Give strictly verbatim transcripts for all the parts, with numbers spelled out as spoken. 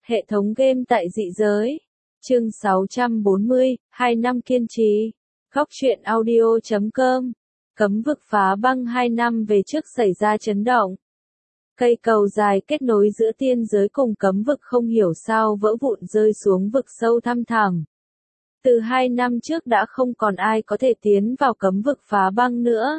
Hệ thống game tại dị giới. Chương sáu trăm bốn mươi, hai năm kiên trì. Góc truyện audio chấm com. Cấm vực phá băng hai năm về trước xảy ra chấn động. Cây cầu dài kết nối giữa tiên giới cùng cấm vực không hiểu sao vỡ vụn rơi xuống vực sâu thăm thẳm. Từ hai năm trước đã không còn ai có thể tiến vào cấm vực phá băng nữa.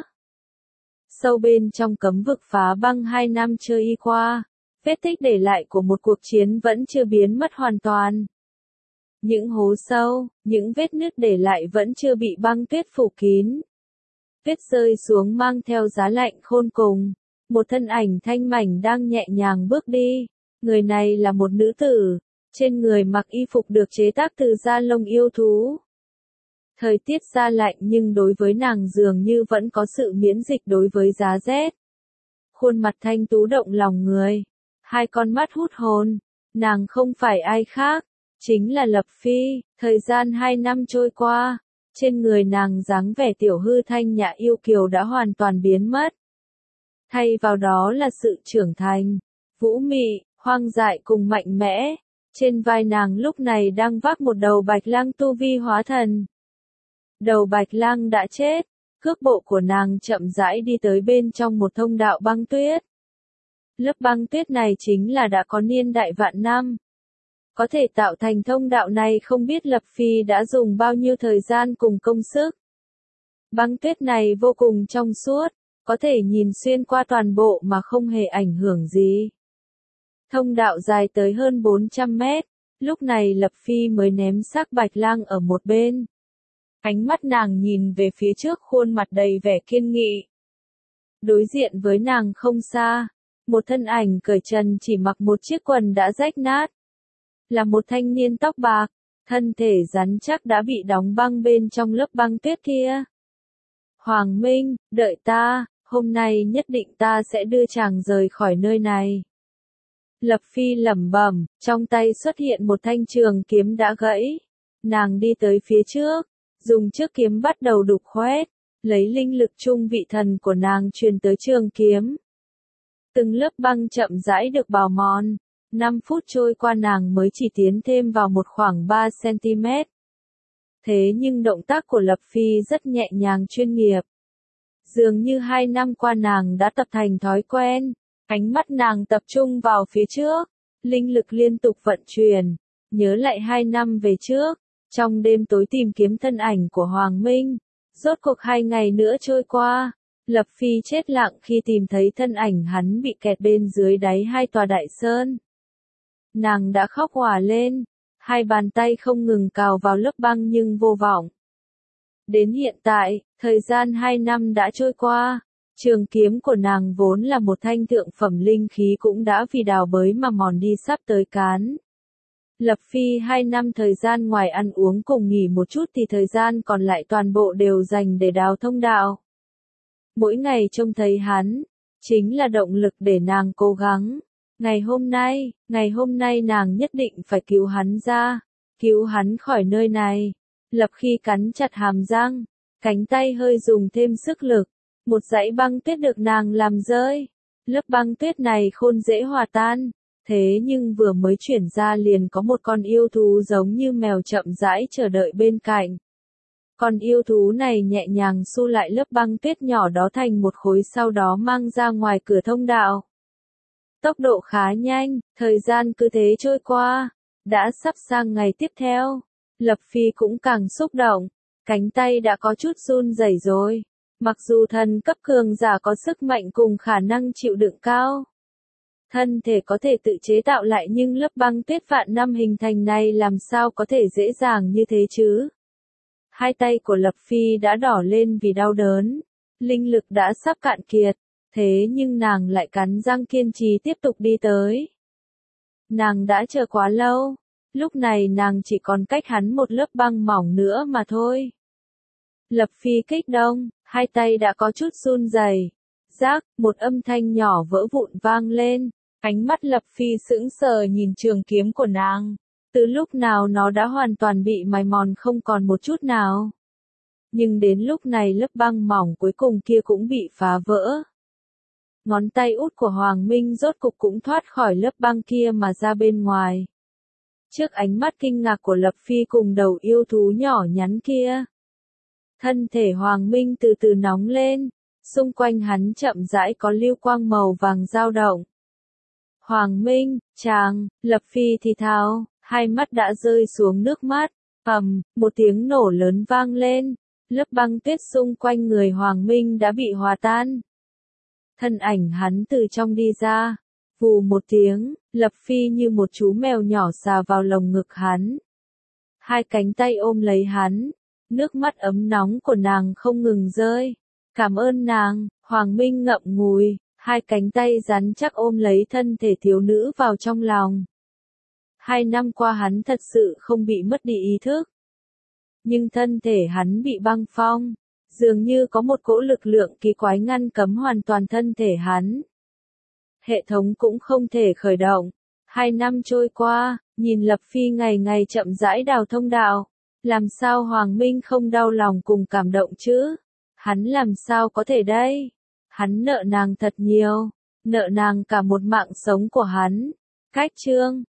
Sâu bên trong cấm vực phá băng hai năm trôi y qua, vết tích để lại của một cuộc chiến vẫn chưa biến mất hoàn toàn. Những hố sâu, những vết nứt để lại vẫn chưa bị băng tuyết phủ kín. Tuyết rơi xuống mang theo giá lạnh khôn cùng. Một thân ảnh thanh mảnh đang nhẹ nhàng bước đi. Người này là một nữ tử, trên người mặc y phục được chế tác từ da lông yêu thú. Thời tiết ra lạnh nhưng đối với nàng dường như vẫn có sự miễn dịch đối với giá rét. Khuôn mặt thanh tú động lòng người, hai con mắt hút hồn, nàng không phải ai khác, chính là Lập Phi. Thời gian hai năm trôi qua, trên người nàng dáng vẻ tiểu hư thanh nhã yêu kiều đã hoàn toàn biến mất. Thay vào đó là sự trưởng thành, vũ mị, hoang dại cùng mạnh mẽ. Trên vai nàng lúc này đang vác một đầu bạch lang tu vi hóa thần. Đầu bạch lang đã chết, cước bộ của nàng chậm rãi đi tới bên trong một thông đạo băng tuyết. Lớp băng tuyết này chính là đã có niên đại vạn năm. Có thể tạo thành thông đạo này không biết Lập Phi đã dùng bao nhiêu thời gian cùng công sức. Băng tuyết này vô cùng trong suốt, có thể nhìn xuyên qua toàn bộ mà không hề ảnh hưởng gì. Thông đạo dài tới hơn bốn trăm mét, lúc này Lập Phi mới ném xác bạch lang ở một bên. Ánh mắt nàng nhìn về phía trước khuôn mặt đầy vẻ kiên nghị. Đối diện với nàng không xa, một thân ảnh cởi trần chỉ mặc một chiếc quần đã rách nát. Là một thanh niên tóc bạc, thân thể rắn chắc đã bị đóng băng bên trong lớp băng tuyết kia. Hoàng Minh, đợi ta, hôm nay nhất định ta sẽ đưa chàng rời khỏi nơi này. Lập Phi lẩm bẩm, trong tay xuất hiện một thanh trường kiếm đã gãy. Nàng đi tới phía trước, dùng chiếc kiếm bắt đầu đục khoét, lấy linh lực trung vị thần của nàng truyền tới trường kiếm. Từng lớp băng chậm rãi được bào mòn, năm phút trôi qua nàng mới chỉ tiến thêm vào một khoảng ba xăng-ti-mét. Thế nhưng động tác của Lập Phi rất nhẹ nhàng chuyên nghiệp. Dường như hai năm qua nàng đã tập thành thói quen, ánh mắt nàng tập trung vào phía trước, linh lực liên tục vận chuyển, nhớ lại hai năm về trước. Trong đêm tối tìm kiếm thân ảnh của Hoàng Minh, rốt cuộc hai ngày nữa trôi qua, Lập Phi chết lặng khi tìm thấy thân ảnh hắn bị kẹt bên dưới đáy hai tòa đại sơn. Nàng đã khóc òa lên, hai bàn tay không ngừng cào vào lớp băng nhưng vô vọng. Đến hiện tại, thời gian hai năm đã trôi qua, trường kiếm của nàng vốn là một thanh thượng phẩm linh khí cũng đã vì đào bới mà mòn đi sắp tới cán. Lập Phi hai năm thời gian ngoài ăn uống cùng nghỉ một chút thì thời gian còn lại toàn bộ đều dành để đào thông đạo. Mỗi ngày trông thấy hắn, chính là động lực để nàng cố gắng. Ngày hôm nay, ngày hôm nay nàng nhất định phải cứu hắn ra, cứu hắn khỏi nơi này. Lập Khi cắn chặt hàm răng, cánh tay hơi dùng thêm sức lực, một dãy băng tuyết được nàng làm rơi. Lớp băng tuyết này khôn dễ hòa tan. Thế nhưng vừa mới chuyển ra liền có một con yêu thú giống như mèo chậm rãi chờ đợi bên cạnh. Con yêu thú này nhẹ nhàng xu lại lớp băng tuyết nhỏ đó thành một khối sau đó mang ra ngoài cửa thông đạo. Tốc độ khá nhanh, thời gian cứ thế trôi qua, đã sắp sang ngày tiếp theo. Lập Phi cũng càng xúc động, cánh tay đã có chút run rẩy rồi. Mặc dù thần cấp cường giả có sức mạnh cùng khả năng chịu đựng cao. Thân thể có thể tự chế tạo lại nhưng lớp băng tuyết vạn năm hình thành này làm sao có thể dễ dàng như thế chứ? Hai tay của Lập Phi đã đỏ lên vì đau đớn, linh lực đã sắp cạn kiệt, thế nhưng nàng lại cắn răng kiên trì tiếp tục đi tới. Nàng đã chờ quá lâu, lúc này nàng chỉ còn cách hắn một lớp băng mỏng nữa mà thôi. Lập Phi kích động, hai tay đã có chút run rẩy. Rác, một âm thanh nhỏ vỡ vụn vang lên, ánh mắt Lập Phi sững sờ nhìn trường kiếm của nàng. Từ lúc nào nó đã hoàn toàn bị mài mòn không còn một chút nào. Nhưng đến lúc này lớp băng mỏng cuối cùng kia cũng bị phá vỡ. Ngón tay út của Hoàng Minh rốt cục cũng thoát khỏi lớp băng kia mà ra bên ngoài. trước ánh mắt kinh ngạc của Lập Phi cùng đầu yêu thú nhỏ nhắn kia. Thân thể Hoàng Minh từ từ nóng lên, xung quanh hắn chậm rãi có lưu quang màu vàng dao động. Hoàng Minh, chàng, Lập Phi thì thào, hai mắt đã rơi xuống nước mắt, ầm, một tiếng nổ lớn vang lên, lớp băng tuyết xung quanh người Hoàng Minh đã bị hòa tan. Thân ảnh hắn từ trong đi ra, vù một tiếng, Lập Phi như một chú mèo nhỏ xà vào lồng ngực hắn. Hai cánh tay ôm lấy hắn, nước mắt ấm nóng của nàng không ngừng rơi. Cảm ơn nàng, Hoàng Minh ngậm ngùi, hai cánh tay rắn chắc ôm lấy thân thể thiếu nữ vào trong lòng. Hai năm qua hắn thật sự không bị mất đi ý thức. Nhưng thân thể hắn bị băng phong, dường như có một cỗ lực lượng kỳ quái ngăn cấm hoàn toàn thân thể hắn. Hệ thống cũng không thể khởi động. Hai năm trôi qua, nhìn Lập Phi ngày ngày chậm rãi đào thông đạo. Làm sao Hoàng Minh không đau lòng cùng cảm động chứ? Hắn làm sao có thể đây? Hắn nợ nàng thật nhiều, nợ nàng cả một mạng sống của hắn. Cách chương